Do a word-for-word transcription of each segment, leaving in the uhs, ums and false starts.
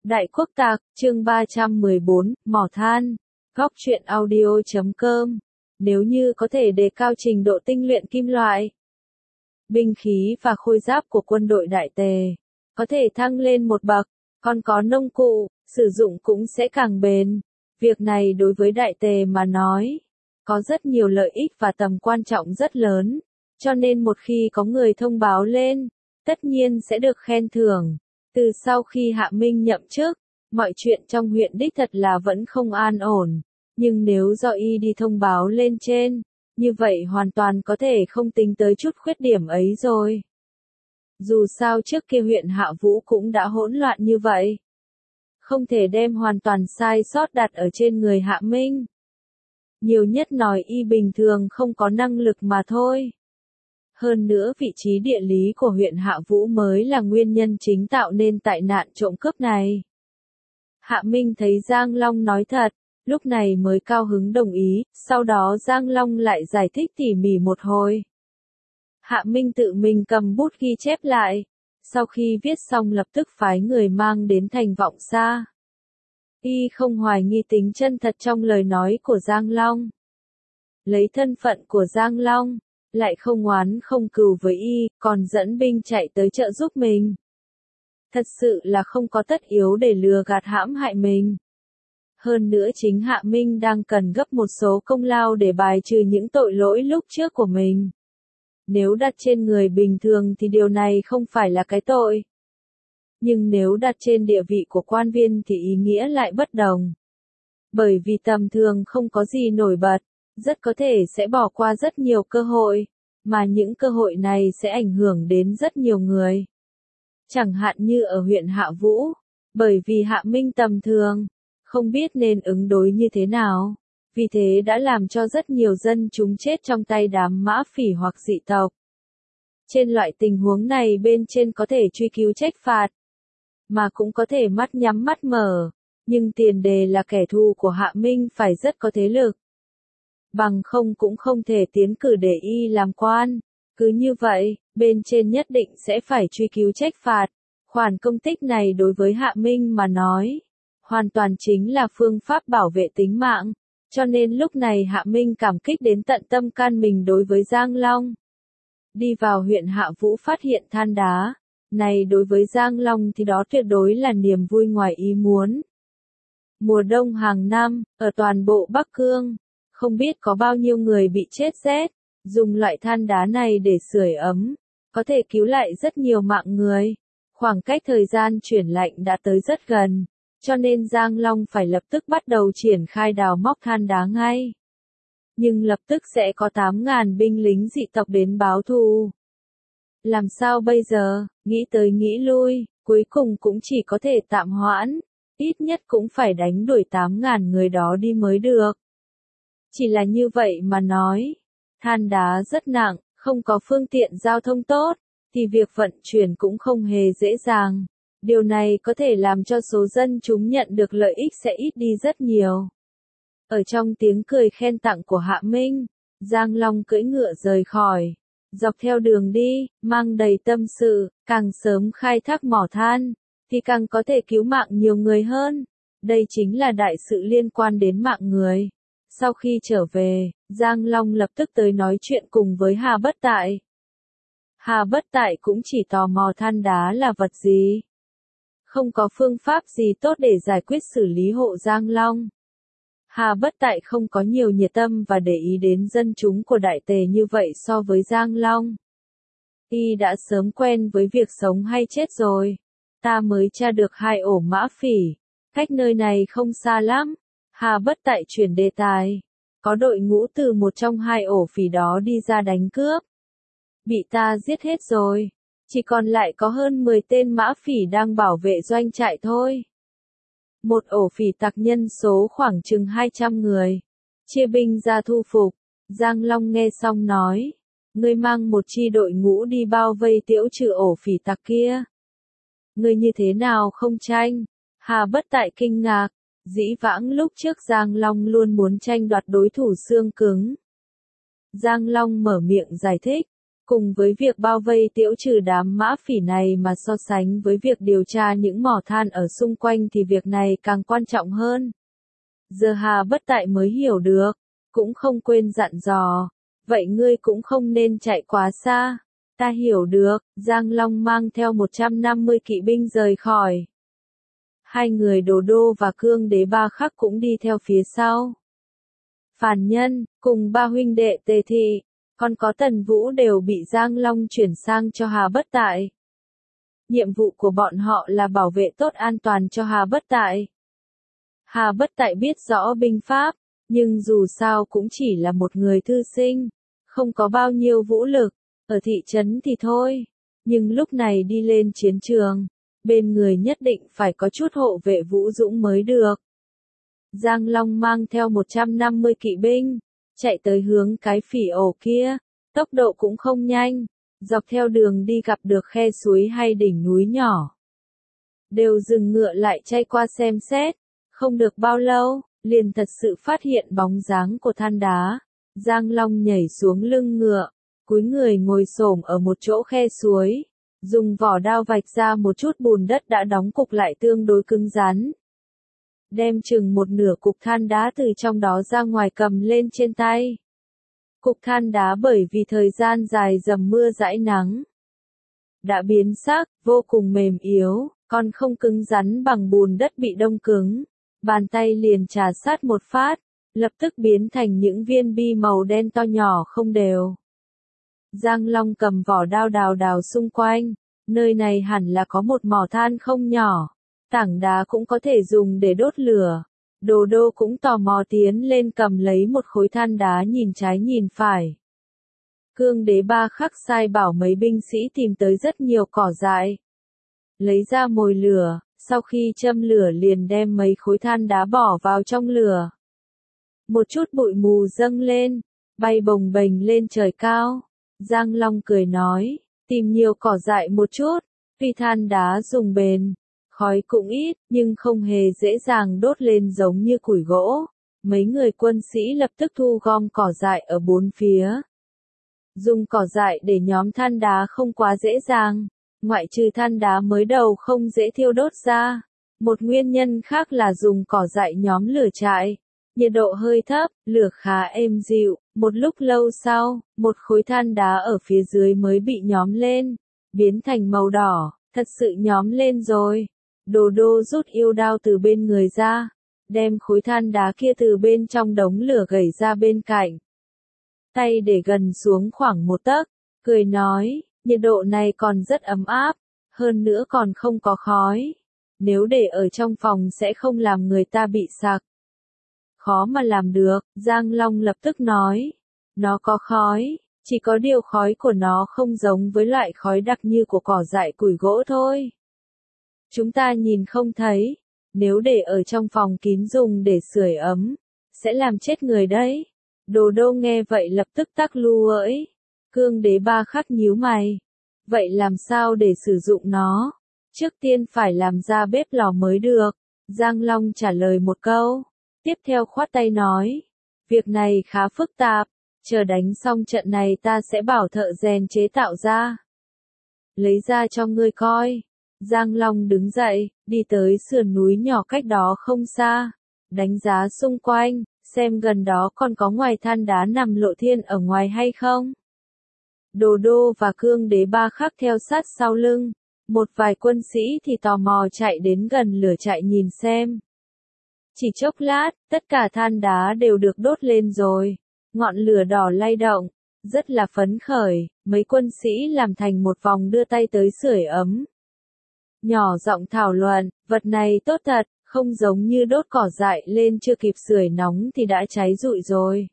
Đại Quốc Tạc, chương ba trăm mười bốn, Mỏ Than, góc truyện audio chấm com. Nếu như có thể đề cao trình độ tinh luyện kim loại, binh khí và khôi giáp của quân đội Đại Tề, có thể thăng lên một bậc, còn có nông cụ, sử dụng cũng sẽ càng bền. Việc này đối với Đại Tề mà nói, có rất nhiều lợi ích và tầm quan trọng rất lớn, cho nên một khi có người thông báo lên, tất nhiên sẽ được khen thưởng. Từ sau khi Hạ Minh nhậm chức, mọi chuyện trong huyện đích thật là vẫn không an ổn, nhưng nếu do y đi thông báo lên trên, như vậy hoàn toàn có thể không tính tới chút khuyết điểm ấy rồi. Dù sao trước kia huyện Hạ Vũ cũng đã hỗn loạn như vậy, không thể đem hoàn toàn sai sót đặt ở trên người Hạ Minh. Nhiều nhất nói y bình thường không có năng lực mà thôi. Hơn nữa vị trí địa lý của huyện Hạ Vũ mới là nguyên nhân chính tạo nên tai nạn trộm cướp này. Hạ Minh thấy Giang Long nói thật, lúc này mới cao hứng đồng ý, sau đó Giang Long lại giải thích tỉ mỉ một hồi. Hạ Minh tự mình cầm bút ghi chép lại, sau khi viết xong lập tức phái người mang đến thành Vọng Sa. Y không hoài nghi tính chân thật trong lời nói của Giang Long. Lấy thân phận của Giang Long, lại không oán không cừu với y, còn dẫn binh chạy tới trợ giúp mình. Thật sự là không có tất yếu để lừa gạt hãm hại mình. Hơn nữa chính Hạ Minh đang cần gấp một số công lao để bài trừ những tội lỗi lúc trước của mình. Nếu đặt trên người bình thường thì điều này không phải là cái tội. Nhưng nếu đặt trên địa vị của quan viên thì ý nghĩa lại bất đồng. Bởi vì tầm thường không có gì nổi bật, rất có thể sẽ bỏ qua rất nhiều cơ hội, mà những cơ hội này sẽ ảnh hưởng đến rất nhiều người. Chẳng hạn như ở huyện Hạ Vũ, bởi vì Hạ Minh tầm thường, không biết nên ứng đối như thế nào, vì thế đã làm cho rất nhiều dân chúng chết trong tay đám mã phỉ hoặc dị tộc. Trên loại tình huống này bên trên có thể truy cứu trách phạt, mà cũng có thể mắt nhắm mắt mở, nhưng tiền đề là kẻ thù của Hạ Minh phải rất có thế lực. Bằng không cũng không thể tiến cử để y làm quan. Cứ như vậy, bên trên nhất định sẽ phải truy cứu trách phạt. Khoản công tích này đối với Hạ Minh mà nói, hoàn toàn chính là phương pháp bảo vệ tính mạng. Cho nên lúc này Hạ Minh cảm kích đến tận tâm can mình đối với Giang Long. Đi vào huyện Hạ Vũ phát hiện than đá. Này đối với Giang Long thì đó tuyệt đối là niềm vui ngoài ý muốn. Mùa đông hàng năm, ở toàn bộ Bắc Cương, không biết có bao nhiêu người bị chết rét, dùng loại than đá này để sưởi ấm, có thể cứu lại rất nhiều mạng người. Khoảng cách thời gian chuyển lạnh đã tới rất gần, cho nên Giang Long phải lập tức bắt đầu triển khai đào móc than đá ngay. Nhưng lập tức sẽ có tám nghìn binh lính dị tộc đến báo thù. Làm sao bây giờ, nghĩ tới nghĩ lui, cuối cùng cũng chỉ có thể tạm hoãn, ít nhất cũng phải đánh đuổi tám nghìn người đó đi mới được. Chỉ là như vậy mà nói, than đá rất nặng, không có phương tiện giao thông tốt, thì việc vận chuyển cũng không hề dễ dàng. Điều này có thể làm cho số dân chúng nhận được lợi ích sẽ ít đi rất nhiều. Ở trong tiếng cười khen tặng của Hạ Minh, Giang Long cưỡi ngựa rời khỏi, dọc theo đường đi, mang đầy tâm sự, càng sớm khai thác mỏ than, thì càng có thể cứu mạng nhiều người hơn. Đây chính là đại sự liên quan đến mạng người. Sau khi trở về, Giang Long lập tức tới nói chuyện cùng với Hà Bất Tại. Hà Bất Tại cũng chỉ tò mò than đá là vật gì. Không có phương pháp gì tốt để giải quyết xử lý hộ Giang Long. Hà Bất Tại không có nhiều nhiệt tâm và để ý đến dân chúng của Đại Tề như vậy so với Giang Long. Y đã sớm quen với việc sống hay chết rồi. Ta mới tra được hai ổ mã phỉ, cách nơi này không xa lắm. Hà Bất Tại chuyển đề tài. Có đội ngũ từ một trong hai ổ phỉ đó đi ra đánh cướp. Bị ta giết hết rồi. Chỉ còn lại có hơn mười tên mã phỉ đang bảo vệ doanh trại thôi. Một ổ phỉ tặc nhân số khoảng chừng hai trăm người. Chia binh ra thu phục. Giang Long nghe xong nói. Ngươi mang một chi đội ngũ đi bao vây tiễu trừ ổ phỉ tặc kia. Ngươi như thế nào không tranh? Hà Bất Tại kinh ngạc. Dĩ vãng lúc trước Giang Long luôn muốn tranh đoạt đối thủ xương cứng. Giang Long mở miệng giải thích. Cùng với việc bao vây tiễu trừ đám mã phỉ này mà so sánh với việc điều tra những mỏ than ở xung quanh thì việc này càng quan trọng hơn. Giờ Hà Bất Tại mới hiểu được, cũng không quên dặn dò, vậy ngươi cũng không nên chạy quá xa. Ta hiểu được, Giang Long mang theo một trăm năm mươi kỵ binh rời khỏi. Hai người Đồ Đô và Cương Đế Ba Khắc cũng đi theo phía sau. Phàn Nhân, cùng ba huynh đệ Tề Thị, còn có Tần Vũ đều bị Giang Long chuyển sang cho Hà Bất Tại. Nhiệm vụ của bọn họ là bảo vệ tốt an toàn cho Hà Bất Tại. Hà Bất Tại biết rõ binh pháp, nhưng dù sao cũng chỉ là một người thư sinh, không có bao nhiêu vũ lực, ở thị trấn thì thôi, nhưng lúc này đi lên chiến trường, bên người nhất định phải có chút hộ vệ vũ dũng mới được. Giang Long mang theo một trăm năm mươi kỵ binh, chạy tới hướng cái phỉ ổ kia, tốc độ cũng không nhanh, dọc theo đường đi gặp được khe suối hay đỉnh núi nhỏ. Đều dừng ngựa lại chay qua xem xét, không được bao lâu, liền thật sự phát hiện bóng dáng của than đá. Giang Long nhảy xuống lưng ngựa, cúi người ngồi xổm ở một chỗ khe suối, dùng vỏ đao vạch ra một chút bùn đất đã đóng cục lại tương đối cứng rắn. Đem chừng một nửa cục than đá từ trong đó ra ngoài cầm lên trên tay. Cục than đá bởi vì thời gian dài dầm mưa dãi nắng, đã biến sắc, vô cùng mềm yếu, còn không cứng rắn bằng bùn đất bị đông cứng. Bàn tay liền trà sát một phát, lập tức biến thành những viên bi màu đen to nhỏ không đều. Giang Long cầm vỏ đao đào đào xung quanh, nơi này hẳn là có một mỏ than không nhỏ, tảng đá cũng có thể dùng để đốt lửa. Đồ Đô cũng tò mò tiến lên cầm lấy một khối than đá nhìn trái nhìn phải. Cương Đế Ba Khắc sai bảo mấy binh sĩ tìm tới rất nhiều cỏ dại, lấy ra mồi lửa, sau khi châm lửa liền đem mấy khối than đá bỏ vào trong lửa. Một chút bụi mù dâng lên, bay bồng bềnh lên trời cao. Giang Long cười nói, tìm nhiều cỏ dại một chút, tuy than đá dùng bền, khói cũng ít, nhưng không hề dễ dàng đốt lên giống như củi gỗ. Mấy người quân sĩ lập tức thu gom cỏ dại ở bốn phía. Dùng cỏ dại để nhóm than đá không quá dễ dàng, ngoại trừ than đá mới đầu không dễ thiêu đốt ra. Một nguyên nhân khác là dùng cỏ dại nhóm lửa trại. Nhiệt độ hơi thấp, lửa khá êm dịu, một lúc lâu sau, một khối than đá ở phía dưới mới bị nhóm lên, biến thành màu đỏ, thật sự nhóm lên rồi. Đồ Đô rút yêu đao từ bên người ra, đem khối than đá kia từ bên trong đống lửa gẩy ra bên cạnh. Tay để gần xuống khoảng một tấc, cười nói, nhiệt độ này còn rất ấm áp, hơn nữa còn không có khói. Nếu để ở trong phòng sẽ không làm người ta bị sặc. Khó mà làm được, Giang Long lập tức nói. Nó có khói, chỉ có điều khói của nó không giống với loại khói đặc như của cỏ dại củi gỗ thôi. Chúng ta nhìn không thấy, nếu để ở trong phòng kín dùng để sưởi ấm, sẽ làm chết người đấy. Đồ Đô nghe vậy lập tức tắc lu ỡi. Cương Đế Ba Khắc nhíu mày. Vậy làm sao để sử dụng nó? Trước tiên phải làm ra bếp lò mới được. Giang Long trả lời một câu. Tiếp theo khoát tay nói. Việc này khá phức tạp. Chờ đánh xong trận này ta sẽ bảo thợ rèn chế tạo ra. Lấy ra cho ngươi coi. Giang Long đứng dậy, đi tới sườn núi nhỏ cách đó không xa. Đánh giá xung quanh, xem gần đó còn có ngoài than đá nằm lộ thiên ở ngoài hay không. Đồ Đô và Cương Đế Ba Khắc theo sát sau lưng. Một vài quân sĩ thì tò mò chạy đến gần lửa trại nhìn xem. Chỉ chốc lát, tất cả than đá đều được đốt lên rồi. Ngọn lửa đỏ lay động, rất là phấn khởi, mấy quân sĩ làm thành một vòng đưa tay tới sưởi ấm. Nhỏ giọng thảo luận, vật này tốt thật, không giống như đốt cỏ dại lên chưa kịp sưởi nóng thì đã cháy rụi rồi.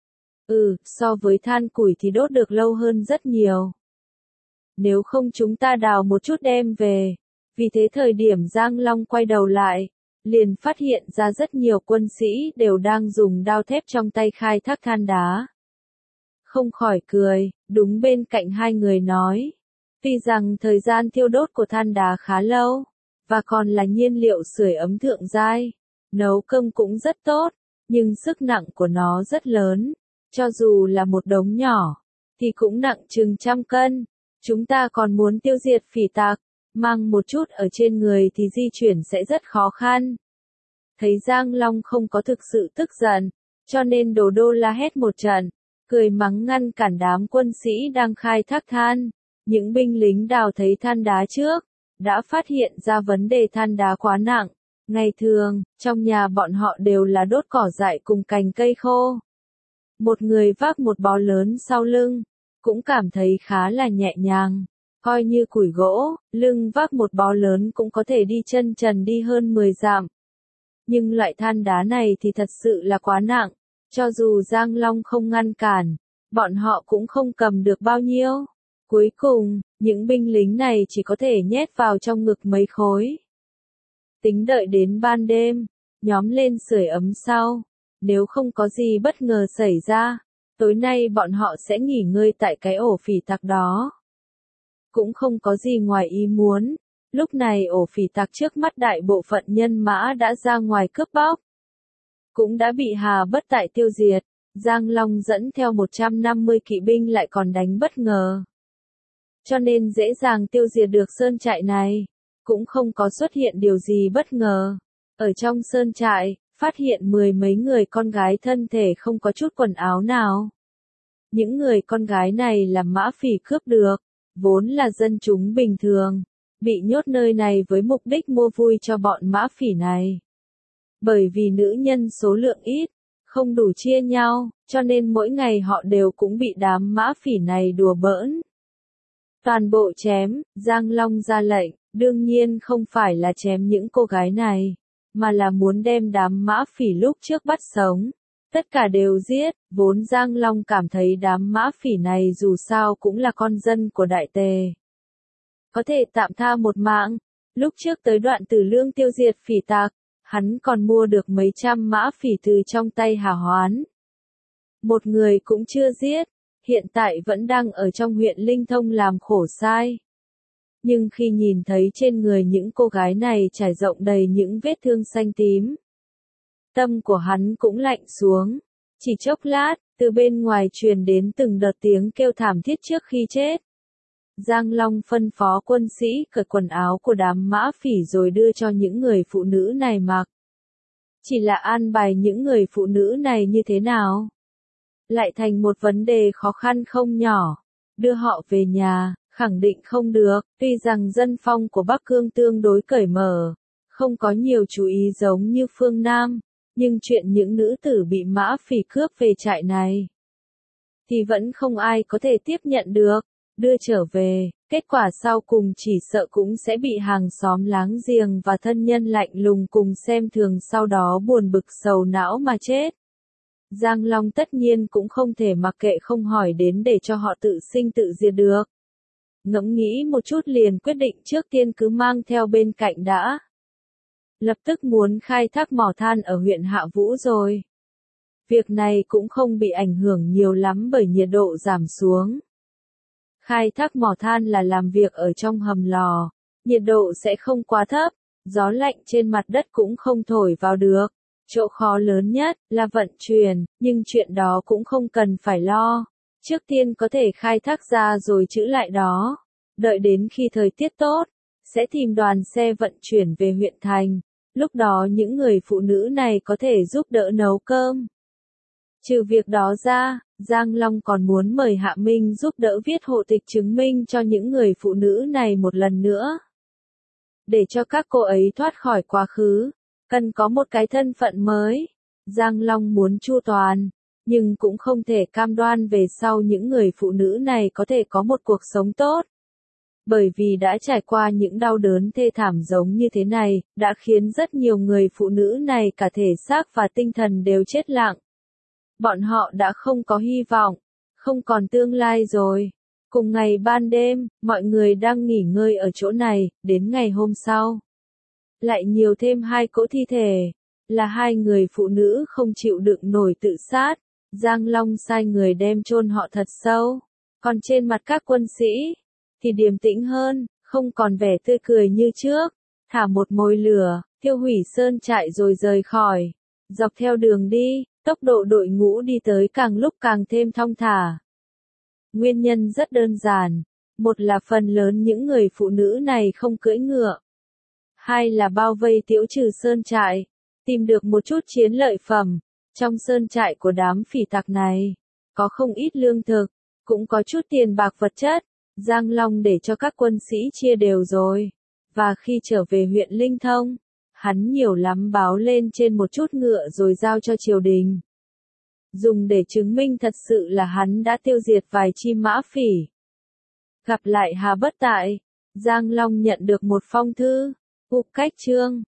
Ừ, so với than củi thì đốt được lâu hơn rất nhiều. Nếu không chúng ta đào một chút đem về. Vì thế thời điểm Giang Long quay đầu lại, liền phát hiện ra rất nhiều quân sĩ đều đang dùng đao thép trong tay khai thác than đá. Không khỏi cười, đúng bên cạnh hai người nói. Tuy rằng thời gian thiêu đốt của than đá khá lâu, và còn là nhiên liệu sưởi ấm thượng giai, nấu cơm cũng rất tốt, nhưng sức nặng của nó rất lớn, cho dù là một đống nhỏ, thì cũng nặng chừng trăm cân. Chúng ta còn muốn tiêu diệt phỉ tặc, mang một chút ở trên người thì di chuyển sẽ rất khó khăn. Thấy Giang Long không có thực sự tức giận, cho nên Đồ Đô la hét một trận, cười mắng ngăn cản đám quân sĩ đang khai thác than. Những binh lính đào thấy than đá trước, đã phát hiện ra vấn đề than đá quá nặng. Ngày thường, trong nhà bọn họ đều là đốt cỏ dại cùng cành cây khô. Một người vác một bó lớn sau lưng, cũng cảm thấy khá là nhẹ nhàng. Coi như củi gỗ, lưng vác một bó lớn cũng có thể đi chân trần đi hơn mười dặm. Nhưng loại than đá này thì thật sự là quá nặng, cho dù Giang Long không ngăn cản, bọn họ cũng không cầm được bao nhiêu. Cuối cùng, những binh lính này chỉ có thể nhét vào trong ngực mấy khối. Tính đợi đến ban đêm, nhóm lên sưởi ấm sau. Nếu không có gì bất ngờ xảy ra, tối nay bọn họ sẽ nghỉ ngơi tại cái ổ phỉ tặc đó. Cũng không có gì ngoài ý muốn. Lúc này ổ phỉ tặc trước mắt đại bộ phận nhân mã đã ra ngoài cướp bóc. Cũng đã bị Hà Bất Tại tiêu diệt. Giang Long dẫn theo một trăm năm mươi kỵ binh lại còn đánh bất ngờ. Cho nên dễ dàng tiêu diệt được sơn trại này. Cũng không có xuất hiện điều gì bất ngờ. Ở trong sơn trại, phát hiện mười mấy người con gái thân thể không có chút quần áo nào. Những người con gái này là mã phỉ cướp được, vốn là dân chúng bình thường, bị nhốt nơi này với mục đích mua vui cho bọn mã phỉ này. Bởi vì nữ nhân số lượng ít, không đủ chia nhau, cho nên mỗi ngày họ đều cũng bị đám mã phỉ này đùa bỡn. Toàn bộ chém, Giang Long ra lệnh, đương nhiên không phải là chém những cô gái này, mà là muốn đem đám mã phỉ lúc trước bắt sống. Tất cả đều giết, vốn Giang Long cảm thấy đám mã phỉ này dù sao cũng là con dân của Đại Tề. Có thể tạm tha một mạng, lúc trước tới đoạn Tử Lương tiêu diệt phỉ tặc, hắn còn mua được mấy trăm mã phỉ từ trong tay Hà Hoán. Một người cũng chưa giết, hiện tại vẫn đang ở trong huyện Linh Thông làm khổ sai. Nhưng khi nhìn thấy trên người những cô gái này trải rộng đầy những vết thương xanh tím, tâm của hắn cũng lạnh xuống. Chỉ chốc lát, từ bên ngoài truyền đến từng đợt tiếng kêu thảm thiết trước khi chết. Giang Long phân phó quân sĩ cởi quần áo của đám mã phỉ rồi đưa cho những người phụ nữ này mặc. Chỉ là an bài những người phụ nữ này như thế nào? Lại thành một vấn đề khó khăn không nhỏ. Đưa họ về nhà, khẳng định không được, tuy rằng dân phong của Bắc Cương tương đối cởi mở, không có nhiều chú ý giống như phương Nam, nhưng chuyện những nữ tử bị mã phỉ cướp về trại này, thì vẫn không ai có thể tiếp nhận được. Đưa trở về, kết quả sau cùng chỉ sợ cũng sẽ bị hàng xóm láng giềng và thân nhân lạnh lùng cùng xem thường sau đó buồn bực sầu não mà chết. Giang Long tất nhiên cũng không thể mặc kệ không hỏi đến để cho họ tự sinh tự diệt được. Ngẫm nghĩ một chút liền quyết định trước tiên cứ mang theo bên cạnh đã. Lập tức muốn khai thác mỏ than ở huyện Hạ Vũ rồi. Việc này cũng không bị ảnh hưởng nhiều lắm bởi nhiệt độ giảm xuống. Khai thác mỏ than là làm việc ở trong hầm lò, nhiệt độ sẽ không quá thấp, gió lạnh trên mặt đất cũng không thổi vào được. Chỗ khó lớn nhất là vận chuyển, nhưng chuyện đó cũng không cần phải lo. Trước tiên có thể khai thác ra rồi trữ lại đó. Đợi đến khi thời tiết tốt, sẽ tìm đoàn xe vận chuyển về huyện thành. Lúc đó những người phụ nữ này có thể giúp đỡ nấu cơm. Trừ việc đó ra, Giang Long còn muốn mời Hạ Minh giúp đỡ viết hộ tịch chứng minh cho những người phụ nữ này một lần nữa. Để cho các cô ấy thoát khỏi quá khứ, cần có một cái thân phận mới. Giang Long muốn chu toàn, nhưng cũng không thể cam đoan về sau những người phụ nữ này có thể có một cuộc sống tốt. Bởi vì đã trải qua những đau đớn thê thảm giống như thế này, đã khiến rất nhiều người phụ nữ này cả thể xác và tinh thần đều chết lặng. Bọn họ đã không có hy vọng, không còn tương lai rồi. Cùng ngày ban đêm, mọi người đang nghỉ ngơi ở chỗ này, đến ngày hôm sau. Lại nhiều thêm hai cỗ thi thể, là hai người phụ nữ không chịu đựng nổi tự sát. Giang Long sai người đem chôn họ thật sâu. Còn trên mặt các quân sĩ, thì điềm tĩnh hơn, không còn vẻ tươi cười như trước. Thả một mồi lửa, thiêu hủy sơn trại rồi rời khỏi. Dọc theo đường đi, tốc độ đội ngũ đi tới càng lúc càng thêm thong thả. Nguyên nhân rất đơn giản. Một là phần lớn những người phụ nữ này không cưỡi ngựa. Hai là bao vây Tiễu Trừ sơn trại, tìm được một chút chiến lợi phẩm. Trong sơn trại của đám phỉ tặc này, có không ít lương thực, cũng có chút tiền bạc vật chất. Giang Long để cho các quân sĩ chia đều rồi. Và khi trở về huyện Linh Thông, hắn nhiều lắm báo lên trên một chút ngựa rồi giao cho triều đình. Dùng để chứng minh thật sự là hắn đã tiêu diệt vài chim mã phỉ. Gặp lại Hà Bất Tại, Giang Long nhận được một phong thư. Cục Cách Chương